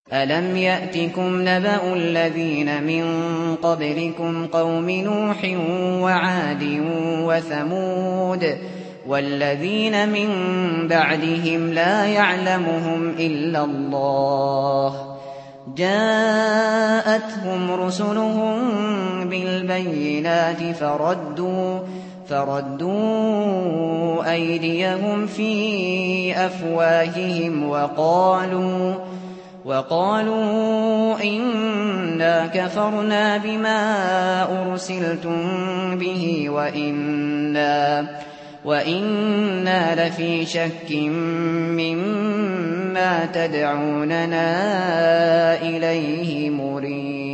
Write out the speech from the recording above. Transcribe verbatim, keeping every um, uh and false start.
أَلَمْ يَأْتِكُمْ نَبَأُ الَّذِينَ مِن قَبْلِكُمْ قَوْمِ نُوحٍ وَعَادٍ وَثَمُودَ وَالَّذِينَ مِن بَعْدِهِمْ لَا يَعْلَمُهُمْ إِلَّا اللَّهُ جَاءَتْهُمْ رُسُلُهُم بِالْبَيِّنَاتِ فَرَدُّوا فَرَدُّوا أَيْدِيَهُمْ فِي أَفْوَاهِهِمْ وَقَالُوا وَقَالُوا إِنَّا كَفَرْنَا بِمَا أُرْسِلْتُم بِهِ وَإِنَّا وَإِنَّا لَفِي شَكٍّ مِّمَّا تَدْعُونَنَا إِلَيْهِ مُرِيبٍ